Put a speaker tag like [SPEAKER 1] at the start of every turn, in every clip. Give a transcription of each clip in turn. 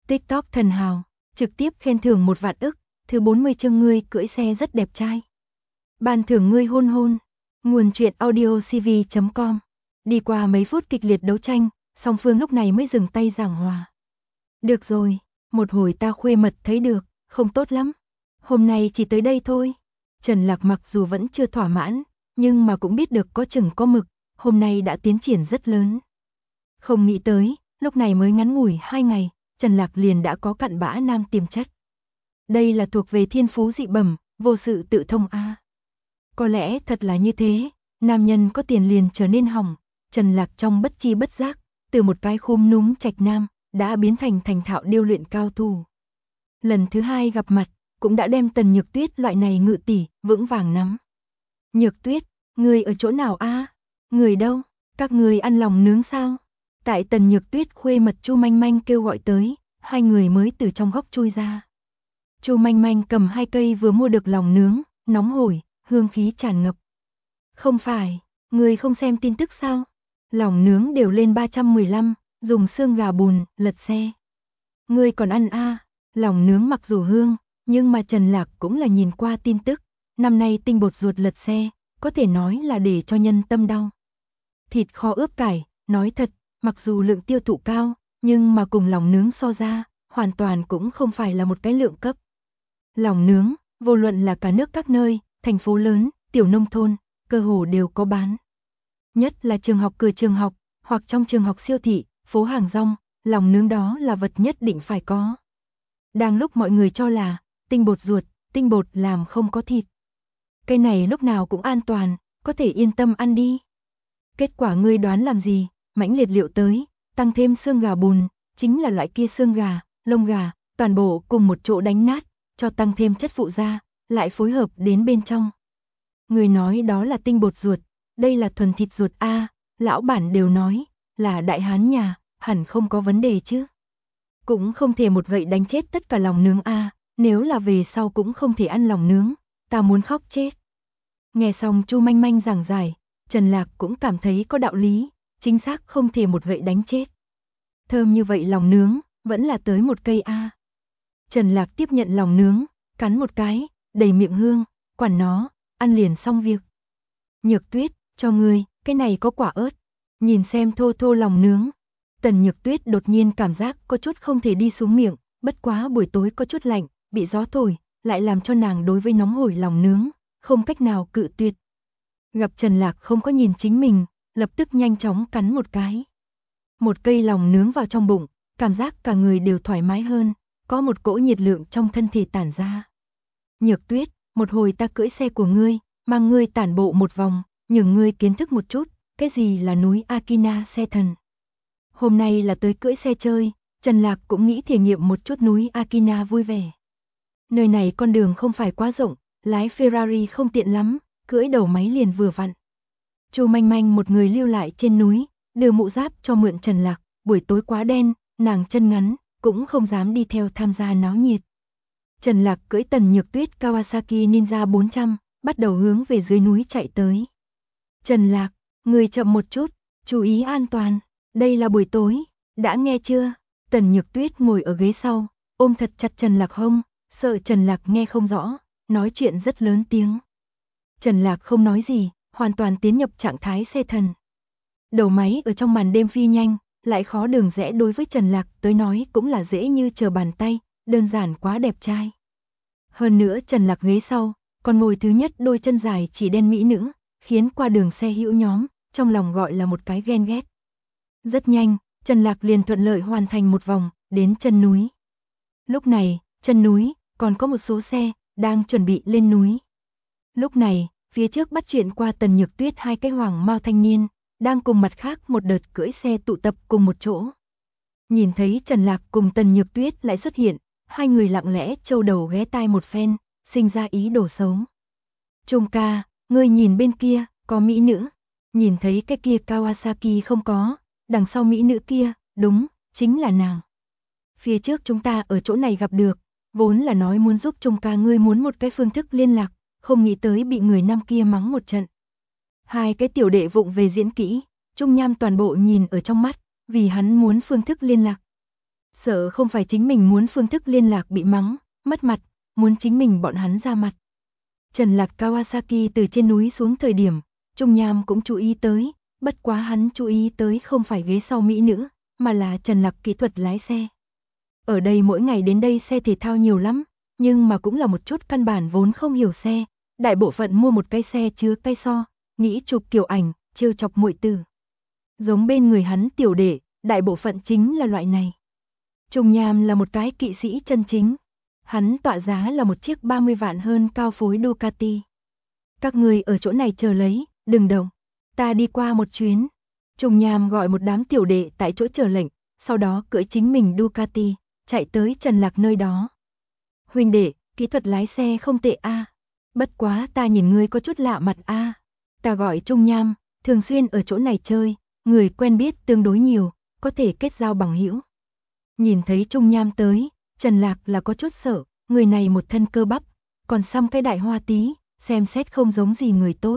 [SPEAKER 1] TikTok thần hào, trực tiếp khen thưởng 1 vạn ức, thứ 40 chương ngươi cưỡi xe rất đẹp trai. Ban thưởng ngươi hôn hôn. Nguồn truyện audio cv.com. Đi qua mấy phút kịch liệt đấu tranh, song phương lúc này mới dừng tay giảng hòa. Được rồi, một hồi ta khuê mật thấy được, không tốt lắm. Hôm nay chỉ tới đây thôi. Trần Lạc mặc dù vẫn chưa thỏa mãn, nhưng mà cũng biết được có chừng có mực, hôm nay đã tiến triển rất lớn. Không nghĩ tới, lúc này mới ngắn ngủi 2 ngày, Trần Lạc liền đã có cặn bã nam tiềm chất. Đây là thuộc về thiên phú dị bẩm, vô sự tự thông a. Có lẽ thật là như thế, nam nhân có tiền liền trở nên hỏng. Trần Lạc trong bất chi bất giác, từ một cái khum núm trạch nam, đã biến thành thành thạo điêu luyện cao thủ. Lần thứ 2 gặp mặt, cũng đã đem Tần Nhược Tuyết loại này ngự tỷ, vững vàng nắm. Nhược Tuyết, người ở chỗ nào a? Người đâu? Các người ăn lòng nướng sao? Tại Tần Nhược Tuyết khuê mật Chu Manh Manh kêu gọi tới, hai người mới từ trong góc chui ra. Chu Manh Manh cầm 2 cây vừa mua được lòng nướng, nóng hổi, hương khí tràn ngập. Không phải, người không xem tin tức sao? Lòng nướng đều lên 315, dùng xương gà bùn, lật xe. Người còn ăn a? Lòng nướng mặc dù hương, nhưng mà Trần Lạc cũng là nhìn qua tin tức, năm nay tinh bột ruột lật xe, có thể nói là để cho nhân tâm đau. Thịt kho ướp cải, nói thật, mặc dù lượng tiêu thụ cao, nhưng mà cùng lòng nướng so ra, hoàn toàn cũng không phải là một cái lượng cấp. Lòng nướng, vô luận là cả nước các nơi, thành phố lớn, tiểu nông thôn, cơ hồ đều có bán. Nhất là trường học, cửa trường học, hoặc trong trường học, siêu thị, phố hàng rong, lòng nướng đó là vật nhất định phải có. Đang lúc mọi người cho là tinh bột ruột, tinh bột làm không có thịt. Cái này lúc nào cũng an toàn, có thể yên tâm ăn đi. Kết quả ngươi đoán làm gì, mãnh liệt liệu tới, tăng thêm xương gà bùn, chính là loại kia xương gà, lông gà, toàn bộ cùng một chỗ đánh nát, cho tăng thêm chất phụ gia, lại phối hợp đến bên trong. Người nói đó là tinh bột ruột, đây là thuần thịt ruột a, lão bản đều nói, là đại hán nhà, hẳn không có vấn đề chứ. Cũng không thể một gậy đánh chết tất cả lòng nướng a, nếu là về sau cũng không thể ăn lòng nướng, ta muốn khóc chết. Nghe xong Chu Manh Manh giảng giải, Trần Lạc cũng cảm thấy có đạo lý, chính xác không thể một gậy đánh chết. Thơm như vậy lòng nướng, vẫn là tới 1 cây a. Trần Lạc tiếp nhận lòng nướng, cắn một cái, đầy miệng hương, quản nó, ăn liền xong việc. Nhược Tuyết, cho ngươi, cái này có quả ớt. Nhìn xem thô thô lòng nướng, Tần Nhược Tuyết đột nhiên cảm giác có chút không thể đi xuống miệng, bất quá buổi tối có chút lạnh, bị gió thổi, lại làm cho nàng đối với nóng hổi lòng nướng, không cách nào cự tuyệt. Gặp Trần Lạc không có nhìn chính mình, lập tức nhanh chóng cắn một cái. 1 cây lòng nướng vào trong bụng, cảm giác cả người đều thoải mái hơn, có một cỗ nhiệt lượng trong thân thể tản ra. Nhược Tuyết, một hồi ta cưỡi xe của ngươi, mang ngươi tản bộ một vòng, nhường ngươi kiến thức một chút, cái gì là núi Akina xe thần. Hôm nay là tới cưỡi xe chơi, Trần Lạc cũng nghĩ thể nghiệm một chút núi Akina vui vẻ. Nơi này con đường không phải quá rộng, lái Ferrari không tiện lắm, cưỡi đầu máy liền vừa vặn. Chu Manh Manh một người lưu lại trên núi, đưa mũ giáp cho mượn Trần Lạc, buổi tối quá đen, nàng chân ngắn, cũng không dám đi theo tham gia náo nhiệt. Trần Lạc cưỡi Tần Nhược Tuyết Kawasaki Ninja 400, bắt đầu hướng về dưới núi chạy tới. Trần Lạc, người chậm một chút, chú ý an toàn, đây là buổi tối, đã nghe chưa? Tần Nhược Tuyết ngồi ở ghế sau, ôm thật chặt Trần Lạc hông, sợ Trần Lạc nghe không rõ, nói chuyện rất lớn tiếng. Trần Lạc không nói gì, hoàn toàn tiến nhập trạng thái xe thần. Đầu máy ở trong màn đêm phi nhanh, lại khó đường rẽ đối với Trần Lạc tới nói cũng là dễ như trở bàn tay, đơn giản quá đẹp trai. Hơn nữa Trần Lạc ghế sau, còn ngồi thứ nhất đôi chân dài chỉ đen mỹ nữ, khiến qua đường xe hữu nhóm, trong lòng gọi là một cái ghen ghét. Rất nhanh, Trần Lạc liền thuận lợi hoàn thành một vòng, đến chân núi. Lúc này, chân núi, còn có một số xe, đang chuẩn bị lên núi. Lúc này, phía trước bắt chuyện qua Tần Nhược Tuyết 2 cái hoàng mao thanh niên, đang cùng mặt khác một đợt cưỡi xe tụ tập cùng một chỗ. Nhìn thấy Trần Lạc cùng Tần Nhược Tuyết lại xuất hiện, hai người lặng lẽ châu đầu ghé tai một phen, sinh ra ý đồ xấu. Trung ca, ngươi nhìn bên kia, có mỹ nữ. Nhìn thấy cái kia Kawasaki không có, đằng sau mỹ nữ kia, đúng, chính là nàng. Phía trước chúng ta ở chỗ này gặp được, vốn là nói muốn giúp Trung ca ngươi muốn một cái phương thức liên lạc, không nghĩ tới bị người nam kia mắng một trận. 2 cái tiểu đệ vụng về diễn kỹ, Trung Nham toàn bộ nhìn ở trong mắt, vì hắn muốn phương thức liên lạc. Sợ không phải chính mình muốn phương thức liên lạc bị mắng, mất mặt, muốn chính mình bọn hắn ra mặt. Trần Lạc Kawasaki từ trên núi xuống thời điểm, Trung Nham cũng chú ý tới, bất quá hắn chú ý tới không phải ghế sau mỹ nữ, mà là Trần Lạc kỹ thuật lái xe. Ở đây mỗi ngày đến đây xe thể thao nhiều lắm, nhưng mà cũng là một chút căn bản vốn không hiểu xe, đại bộ phận mua một cái xe chứa cái so, nghĩ chụp kiểu ảnh, trêu chọc muội tử. Giống bên người hắn tiểu đệ, đại bộ phận chính là loại này. Trung Nham là một cái kỵ sĩ chân chính. Hắn tọa giá là một chiếc 30 vạn hơn cao phối Ducati. Các người ở chỗ này chờ lấy, đừng động. Ta đi qua một chuyến. Trung Nham gọi một đám tiểu đệ tại chỗ chờ lệnh, sau đó cưỡi chính mình Ducati, chạy tới Trần Lạc nơi đó. Huynh đệ, kỹ thuật lái xe không tệ a. Bất quá ta nhìn ngươi có chút lạ mặt a. Ta gọi Trung Nham, thường xuyên ở chỗ này chơi, người quen biết tương đối nhiều, có thể kết giao bằng hữu. Nhìn thấy Trung Nham tới, Trần Lạc là có chút sợ, người này một thân cơ bắp, còn xăm cái đại hoa tí, xem xét không giống gì người tốt.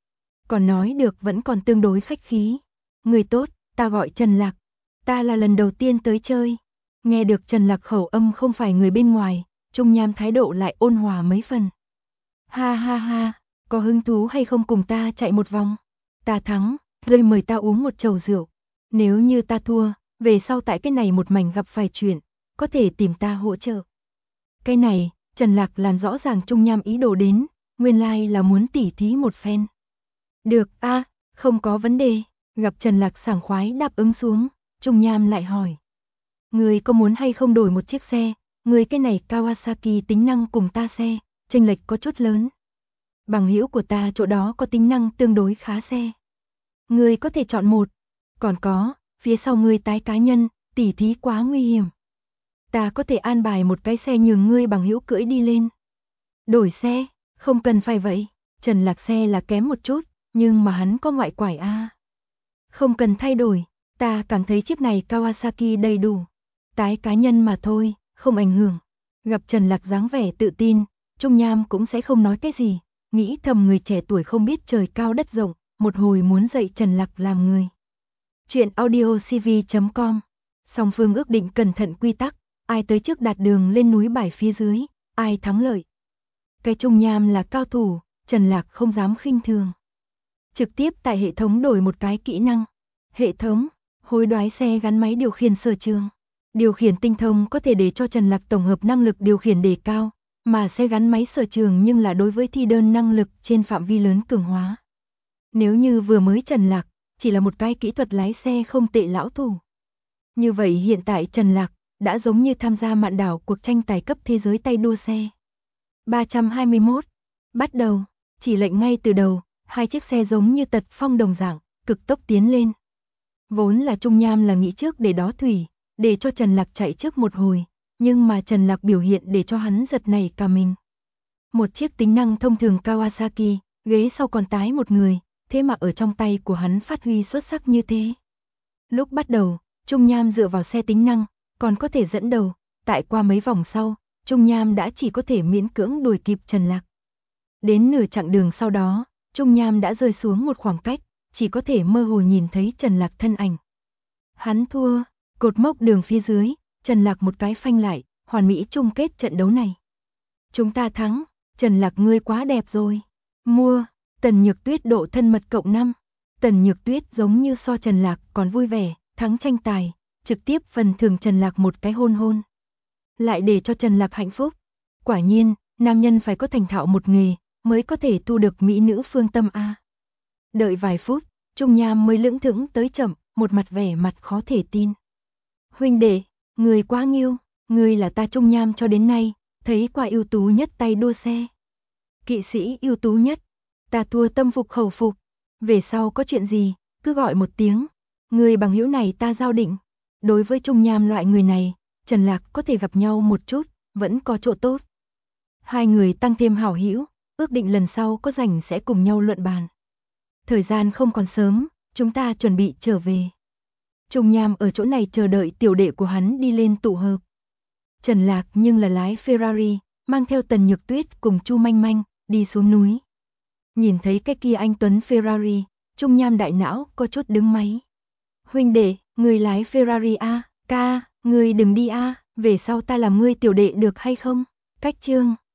[SPEAKER 1] Còn nói được vẫn còn tương đối khách khí. Người tốt, ta gọi Trần Lạc, ta là lần đầu tiên tới chơi. Nghe được Trần Lạc khẩu âm không phải người bên ngoài, Trung Nham thái độ lại ôn hòa mấy phần. Ha ha ha, có hứng thú hay không cùng ta chạy một vòng? Ta thắng, ngươi mời ta uống một chầu rượu. Nếu như ta thua, về sau tại cái này một mảnh gặp phải chuyện, có thể tìm ta hỗ trợ. Cái này, Trần Lạc làm rõ ràng Trung Nham ý đồ đến, nguyên lai là muốn tỉ thí một phen. Được a, không có vấn đề. Gặp Trần Lạc sảng khoái đáp ứng xuống, Trung Nham lại hỏi. Người có muốn hay không đổi một chiếc xe, người cái này Kawasaki tính năng cùng ta xe, chênh lệch có chút lớn. Bằng hữu của ta chỗ đó có tính năng tương đối khá xe. Người có thể chọn một, còn có, phía sau người tái cá nhân, tỉ thí quá nguy hiểm. Ta có thể an bài một cái xe nhường ngươi bằng hữu cưỡi đi lên. Đổi xe, không cần phải vậy. Trần Lạc xe là kém một chút, nhưng mà hắn có ngoại quải a. Không cần thay đổi, ta cảm thấy chiếc này Kawasaki đầy đủ. Tái cá nhân mà thôi, không ảnh hưởng. Gặp Trần Lạc dáng vẻ tự tin, Trung Nham cũng sẽ không nói cái gì, nghĩ thầm người trẻ tuổi không biết trời cao đất rộng, một hồi muốn dạy Trần Lạc làm người. Chuyện audiocv.com. Song phương ước định cẩn thận quy tắc, ai tới trước đạt đường lên núi bài phía dưới, ai thắng lợi. Cái Trung Nham là cao thủ, Trần Lạc không dám khinh thường. Trực tiếp tại hệ thống đổi một cái kỹ năng. Hệ thống, hối đoái xe gắn máy điều khiển sở trường. Điều khiển tinh thông có thể để cho Trần Lạc tổng hợp năng lực điều khiển đề cao, mà xe gắn máy sở trường nhưng là đối với thi đơn năng lực trên phạm vi lớn cường hóa. Nếu như vừa mới Trần Lạc, chỉ là một cái kỹ thuật lái xe không tệ lão thủ. Như vậy hiện tại Trần Lạc đã giống như tham gia mạn đảo cuộc tranh tài cấp thế giới tay đua xe. 321. Bắt đầu, chỉ lệnh ngay từ đầu, hai chiếc xe giống như tật phong đồng dạng, cực tốc tiến lên. Vốn là Trung Nham là nghĩ trước để đó thủy, để cho Trần Lạc chạy trước một hồi, nhưng mà Trần Lạc biểu hiện để cho hắn giật nảy cả mình. Một chiếc tính năng thông thường Kawasaki, ghế sau còn tái một người, thế mà ở trong tay của hắn phát huy xuất sắc như thế. Lúc bắt đầu, Trung Nham dựa vào xe tính năng, còn có thể dẫn đầu, tại qua mấy vòng sau, Trung Nham đã chỉ có thể miễn cưỡng đuổi kịp Trần Lạc. Đến nửa chặng đường sau đó, Trung Nham đã rơi xuống một khoảng cách, chỉ có thể mơ hồ nhìn thấy Trần Lạc thân ảnh. Hắn thua, cột mốc đường phía dưới, Trần Lạc một cái phanh lại, hoàn mỹ chung kết trận đấu này. Chúng ta thắng, Trần Lạc ngươi quá đẹp rồi. Mua, Tần Nhược Tuyết độ thân mật cộng 5. Tần Nhược Tuyết giống như so Trần Lạc còn vui vẻ, thắng tranh tài, trực tiếp phần thưởng Trần Lạc một cái hôn hôn. Lại để cho Trần Lạc hạnh phúc. Quả nhiên, nam nhân phải có thành thạo một nghề, mới có thể thu được mỹ nữ phương tâm a. Đợi vài phút, Trung Nham mới lững thững tới chậm, một mặt vẻ mặt khó thể tin. Huynh đệ, người quá nghiêu, người là ta Trung Nham cho đến nay, thấy qua ưu tú nhất tay đua xe. Kỵ sĩ ưu tú nhất, ta thua tâm phục khẩu phục, về sau có chuyện gì, cứ gọi một tiếng, người bằng hữu này ta giao định. Đối với Trung Nham loại người này, Trần Lạc có thể gặp nhau một chút, vẫn có chỗ tốt. Hai người tăng thêm hảo hữu, ước định lần sau có rảnh sẽ cùng nhau luận bàn. Thời gian không còn sớm, chúng ta chuẩn bị trở về. Trung Nham ở chỗ này chờ đợi tiểu đệ của hắn đi lên tụ hợp. Trần Lạc nhưng là lái Ferrari, mang theo Tần Nhược Tuyết cùng Chu Manh Manh, đi xuống núi. Nhìn thấy cái kia anh tuấn Ferrari, Trung Nham đại não có chút đứng máy. Huynh đệ, người lái Ferrari a, ca, Ngươi đừng đi a, về sau ta làm ngươi tiểu đệ được hay không? Cách chương